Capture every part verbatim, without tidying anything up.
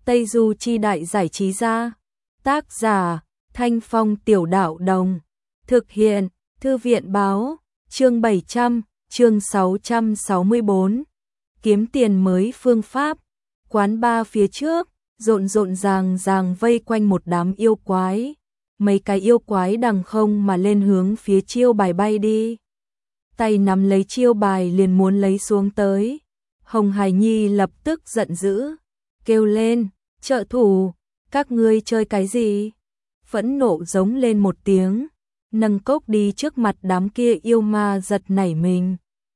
Tây Du Chi Đại Giải Trí Gia. Tác giả Thanh Phong Tiểu Đạo Đồng. Thực hiện Thư viện Báo. Chương bảy trăm, chương sáu trăm sáu mươi bốn. Kiếm tiền mới phương pháp. Quán bar phía trước, rộn rộn ràng ràng vây quanh một đám yêu quái. Mấy cái yêu quái đằng không mà lên hướng phía chiêu bài bay đi. Tay nắm lấy chiêu bài liền muốn lấy xuống tới. Hồng Hải Nhi lập tức giận dữ, kêu lên, trợ thủ, các ngươi chơi cái gì? Phẫn nộ giống lên một tiếng, nâng cốc đi trước mặt đám kia yêu ma giật nảy mình.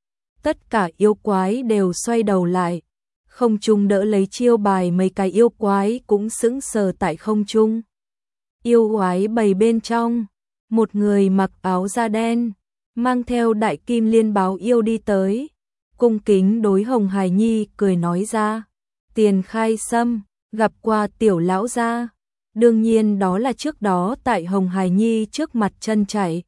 Tất cả yêu quái đều xoay đầu lại, không trung đỡ lấy chiêu bài, mấy cái yêu quái cũng sững sờ tại không trung. Yêu quái bầy bên trong, một người mặc áo da đen, mang theo đại kim liên báo yêu đi tới, cung kính đối Hồng Hải Nhi cười nói ra, Tiền Khai Sâm, gặp qua tiểu lão gia. Đương nhiên đó là trước đó tại Hồng Hải Nhi trước mặt chân chảy,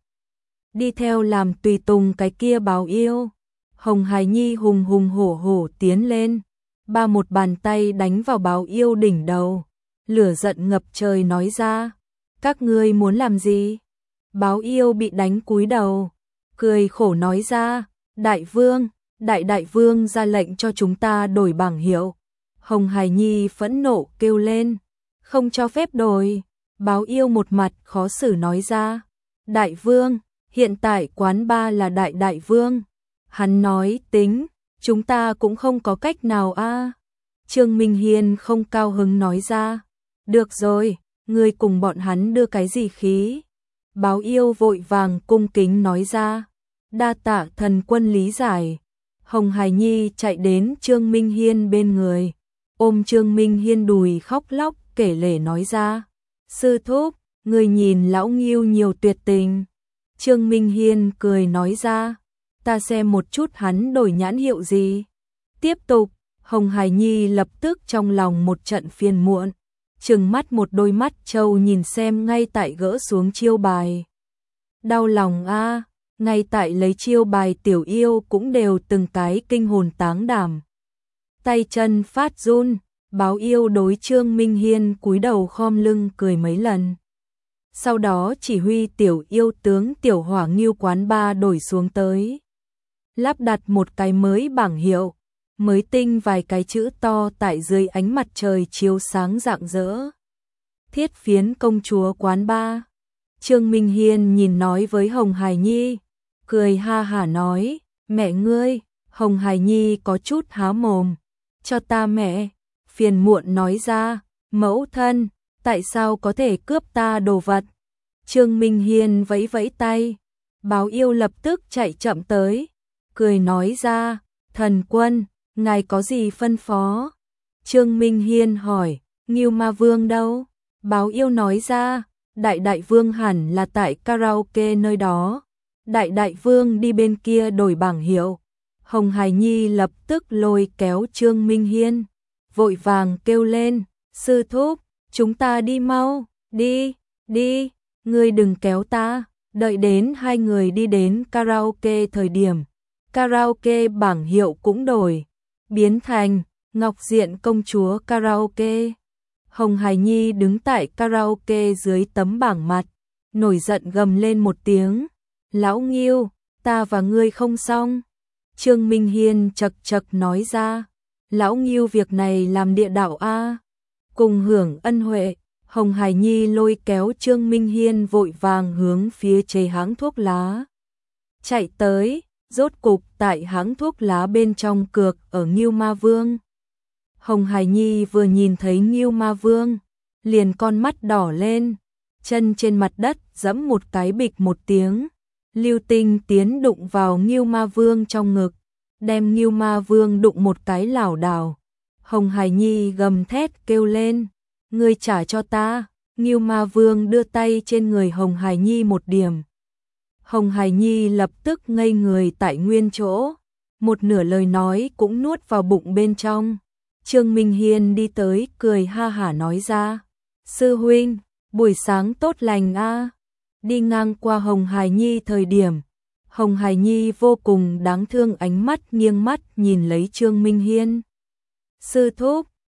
đi theo làm tùy tùng cái kia báo yêu. Hồng Hải Nhi hùng hùng hổ hổ tiến lên, ba một bàn tay đánh vào báo yêu đỉnh đầu, lửa giận ngập trời nói ra, các ngươi muốn làm gì? Báo yêu bị đánh cúi đầu, cười khổ nói ra, đại vương, đại đại vương ra lệnh cho chúng ta đổi bảng hiệu. Hồng Hải Nhi phẫn nộ kêu lên, không cho phép đổi. Báo yêu một mặt khó xử nói ra, đại vương, hiện tại quán bar là đại đại vương. Hắn nói tính, chúng ta cũng không có cách nào a. À. Trương Minh Hiên không cao hứng nói ra, được rồi, ngươi cùng bọn hắn đưa cái gì khí? Báo yêu vội vàng cung kính nói ra, đa tạ thần quân lý giải. Hồng Hải Nhi chạy đến Trương Minh Hiên bên người, ôm Trương Minh Hiên đùi khóc lóc kể lể nói ra, sư thúc, người nhìn lão Ngưu nhiều tuyệt tình. Trương Minh Hiên cười nói ra, ta xem một chút hắn đổi nhãn hiệu gì. Tiếp tục, Hồng Hải Nhi lập tức trong lòng một trận phiền muộn, trừng mắt một đôi mắt trâu nhìn xem ngay tại gỡ xuống chiêu bài. Đau lòng a, à, ngay tại lấy chiêu bài tiểu yêu cũng đều từng cái kinh hồn táng đảm. Tay chân phát run, báo yêu đối Trương Minh Hiên cúi đầu khom lưng cười mấy lần. Sau đó chỉ huy tiểu yêu tướng tiểu hỏa Ngưu quán ba đổi xuống tới. Lắp đặt một cái mới bảng hiệu, mới tinh vài cái chữ to tại dưới ánh mặt trời chiếu sáng rạng rỡ. Thiết Phiến công chúa quán ba. Trương Minh Hiên nhìn nói với Hồng Hải Nhi, cười ha hả nói, mẹ ngươi. Hồng Hải Nhi có chút há mồm, cho ta mẹ. Phiền muộn nói ra, mẫu thân, tại sao có thể cướp ta đồ vật? Trương Minh Hiên vẫy vẫy tay, báo yêu lập tức chạy chậm tới, cười nói ra, thần quân, ngài có gì phân phó? Trương Minh Hiên hỏi, Ngưu Ma Vương đâu? Báo yêu nói ra, đại đại vương hẳn là tại karaoke nơi đó. Đại đại vương đi bên kia đổi bảng hiệu. Hồng Hải Nhi lập tức lôi kéo Trương Minh Hiên, vội vàng kêu lên, sư thúc, chúng ta đi mau, đi, đi, ngươi đừng kéo ta. Đợi đến hai người đi đến karaoke thời điểm, karaoke bảng hiệu cũng đổi, biến thành Ngọc Diện công chúa karaoke. Hồng Hải Nhi đứng tại karaoke dưới tấm bảng mặt, nổi giận gầm lên một tiếng, lão Ngưu, ta và ngươi không xong. Trương Minh Hiên chật chật nói ra, lão Ngưu việc này làm địa đạo a, cùng hưởng ân huệ. Hồng Hải Nhi lôi kéo Trương Minh Hiên vội vàng hướng phía chế hãng thuốc lá chạy tới, rốt cục tại hãng thuốc lá bên trong cược ở Ngưu Ma Vương. Hồng Hải Nhi vừa nhìn thấy Ngưu Ma Vương, liền con mắt đỏ lên, chân trên mặt đất giẫm một cái bịch một tiếng, lưu tinh tiến đụng vào Ngưu Ma Vương trong ngực, đem Ngưu Ma Vương đụng một cái lảo đảo. Hồng Hải Nhi gầm thét kêu lên, ngươi trả cho ta. Ngưu Ma Vương đưa tay trên người Hồng Hải Nhi một điểm. Hồng Hải Nhi lập tức ngây người tại nguyên chỗ, một nửa lời nói cũng nuốt vào bụng bên trong. Trương Minh Hiên đi tới cười ha hả nói ra, sư huynh, buổi sáng tốt lành a. Đi ngang qua Hồng Hải Nhi thời điểm, Hồng Hải Nhi vô cùng đáng thương ánh mắt nghiêng mắt nhìn lấy Trương Minh Hiên. Sư thúc,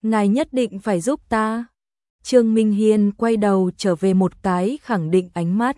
ngài nhất định phải giúp ta. Trương Minh Hiên quay đầu trở về một cái khẳng định ánh mắt.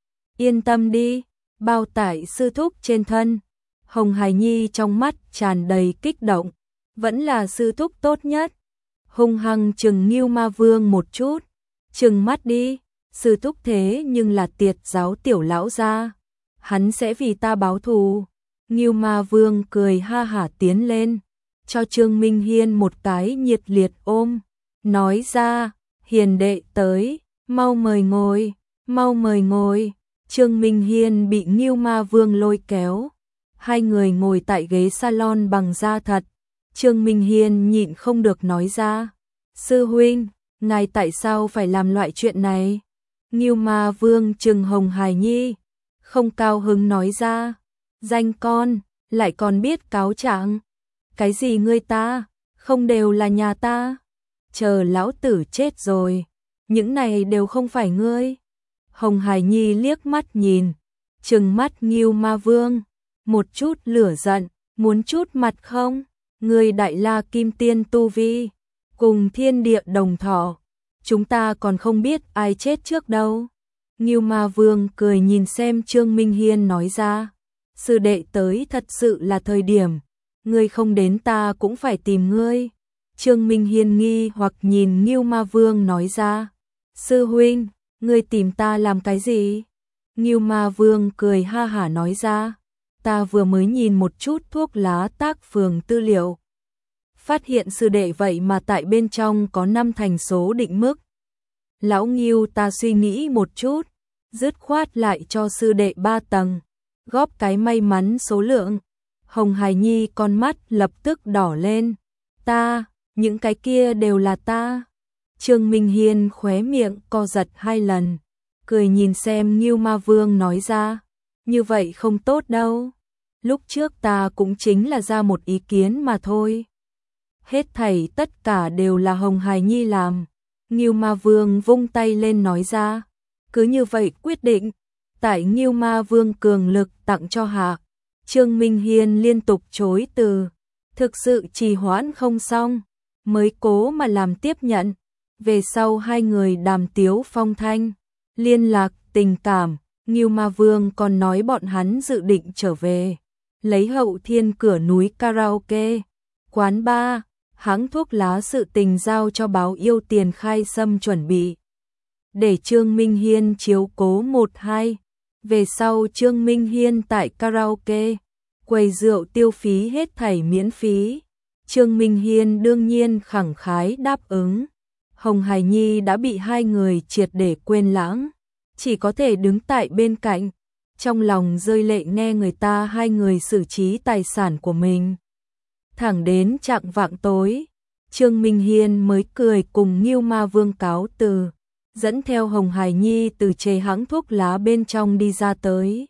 Yên tâm đi, bao tải sư thúc trên thân. Hồng Hải Nhi trong mắt tràn đầy kích động, vẫn là sư thúc tốt nhất. Hung hăng chừng Ngưu Ma Vương một chút, chừng mắt đi, sư thúc thế nhưng là tiệt giáo tiểu lão gia, hắn sẽ vì ta báo thù. Ngưu Ma Vương cười ha hả tiến lên, cho Trương Minh Hiên một cái nhiệt liệt ôm, nói ra, Hiền đệ tới, mau mời ngồi, mau mời ngồi. Trương Minh Hiên bị Ngưu Ma Vương lôi kéo, hai người ngồi tại ghế salon bằng da thật. Trương Minh Hiên nhịn không được nói ra, sư huynh, ngài tại sao phải làm loại chuyện này? Ngưu Ma Vương trừng Hồng Hải Nhi, không cao hứng nói ra, danh con, lại còn biết cáo trạng. Cái gì ngươi ta, không đều là nhà ta, chờ lão tử chết rồi, những này đều không phải ngươi. Hồng Hải Nhi liếc mắt nhìn, trừng mắt Ngưu Ma Vương, một chút lửa giận, muốn chút mặt không? Ngươi đại la kim tiên tu vi, cùng thiên địa đồng thọ, chúng ta còn không biết ai chết trước đâu. Ngưu Ma Vương cười nhìn xem Trương Minh Hiên nói ra, sư đệ tới thật sự là thời điểm, ngươi không đến ta cũng phải tìm ngươi. Trương Minh Hiên nghi hoặc nhìn Ngưu Ma Vương nói ra, sư huynh, ngươi tìm ta làm cái gì? Ngưu Ma Vương cười ha hả nói ra, ta vừa mới nhìn một chút thuốc lá tác phường tư liệu, phát hiện sư đệ vậy mà tại bên trong có năm thành số định mức. Lão Ngưu ta suy nghĩ một chút, dứt khoát lại cho sư đệ ba tầng, góp cái may mắn số lượng. Hồng Hải Nhi con mắt lập tức đỏ lên, ta, những cái kia đều là ta. Trương Minh Hiên khóe miệng co giật hai lần, cười nhìn xem Ngưu Ma Vương nói ra, như vậy không tốt đâu, lúc trước ta cũng chính là ra một ý kiến mà thôi. Hết thảy tất cả đều là Hồng Hải Nhi làm. Ngưu Ma Vương vung tay lên nói ra, cứ như vậy quyết định. Tại Ngưu Ma Vương cường lực tặng cho hạ, Trương Minh Hiên liên tục chối từ, thực sự trì hoãn không xong, mới cố mà làm tiếp nhận. Về sau hai người đàm tiếu phong thanh, liên lạc tình cảm, Ngưu Ma Vương còn nói bọn hắn dự định trở về, lấy Hậu Thiên cửa núi karaoke, quán bar, hãng thuốc lá sự tình giao cho báo yêu tiền khai xâm chuẩn bị. Để Trương Minh Hiên chiếu cố một hai, về sau Trương Minh Hiên tại karaoke, quầy rượu tiêu phí hết thảy miễn phí. Trương Minh Hiên đương nhiên khẳng khái đáp ứng. Hồng Hải Nhi đã bị hai người triệt để quên lãng, chỉ có thể đứng tại bên cạnh, trong lòng rơi lệ nghe người ta hai người xử trí tài sản của mình. Thẳng đến chạng vạng tối, Trương Minh Hiên mới cười cùng Ngưu Ma Vương cáo từ, dẫn theo Hồng Hải Nhi từ chế hãng thuốc lá bên trong đi ra tới.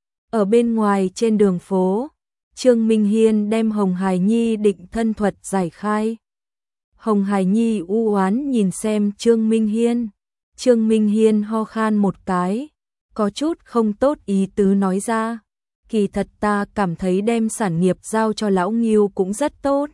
Ở bên ngoài trên đường phố, Trương Minh Hiên đem Hồng Hải Nhi định thân thuật giải khai. Hồng Hải Nhi u oán nhìn xem Trương Minh Hiên. Trương Minh Hiên ho khan một cái, có chút không tốt ý tứ nói ra, kỳ thật ta cảm thấy đem sản nghiệp giao cho lão Ngưu cũng rất tốt.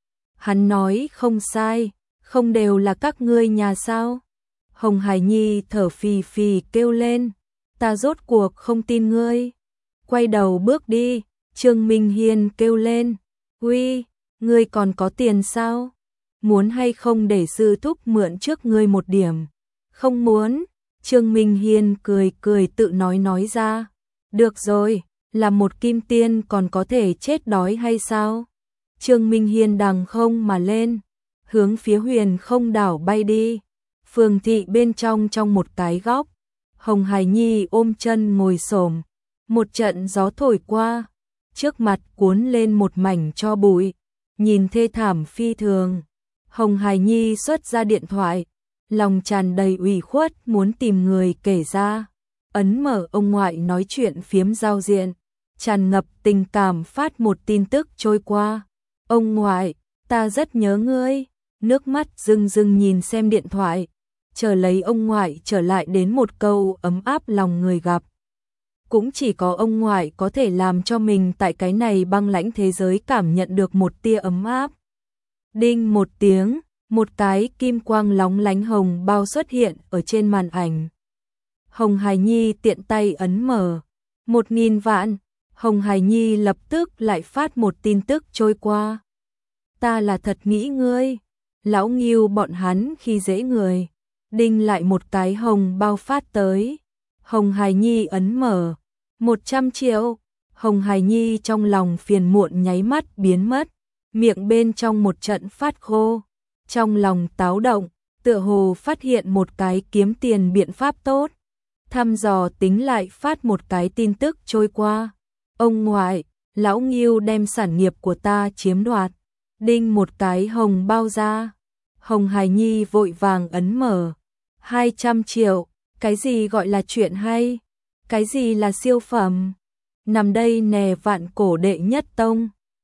Hắn nói không sai, không đều là các ngươi nhà sao? Hồng Hải Nhi thở phì phì kêu lên, ta rốt cuộc không tin ngươi. Quay đầu bước đi, Trương Minh Hiên kêu lên, uy, ngươi còn có tiền sao? Muốn hay không để sư thúc mượn trước ngươi một điểm? Không muốn. Trương Minh Hiên cười cười tự nói nói ra, được rồi, là một kim tiên còn có thể chết đói hay sao? Trương Minh Hiên đằng không mà lên, hướng phía Huyền Không đảo bay đi. Phường thị bên trong trong một cái góc, Hồng Hải Nhi ôm chân ngồi xổm, một trận gió thổi qua, trước mặt cuốn lên một mảnh tro bụi, nhìn thê thảm phi thường. Hồng Hải Nhi xuất ra điện thoại, lòng tràn đầy ủy khuất muốn tìm người kể ra, ấn mở ông ngoại nói chuyện phiếm giao diện, tràn ngập tình cảm phát một tin tức trôi qua. Ông ngoại, ta rất nhớ ngươi, nước mắt rưng rưng nhìn xem điện thoại, chờ lấy ông ngoại trở lại đến một câu ấm áp lòng người gặp. Cũng chỉ có ông ngoại có thể làm cho mình tại cái này băng lãnh thế giới cảm nhận được một tia ấm áp. Đinh một tiếng, Một cái kim quang lóng lánh hồng bao xuất hiện ở trên màn ảnh. Hồng Hải Nhi tiện tay ấn mở. Một nghìn vạn. Hồng Hải Nhi lập tức lại phát một tin tức trôi qua. Ta là thật nghĩ ngươi. Lão Ngưu bọn hắn khi dễ người. Đinh lại một cái hồng bao phát tới. Hồng Hải Nhi ấn mở. Một trăm triệu. Hồng Hải Nhi trong lòng phiền muộn nháy mắt biến mất. Miệng bên trong một trận phát khô. Trong lòng táo động, tựa hồ phát hiện một cái kiếm tiền biện pháp tốt. Thăm dò tính lại phát một cái tin tức trôi qua. Ông ngoại, Lão Ngưu đem sản nghiệp của ta chiếm đoạt. Đinh một cái hồng bao ra. Hồng Hải Nhi vội vàng ấn mở. hai trăm triệu, cái gì gọi là chuyện hay? Cái gì là siêu phẩm? Nằm đây nè vạn cổ đệ nhất tông.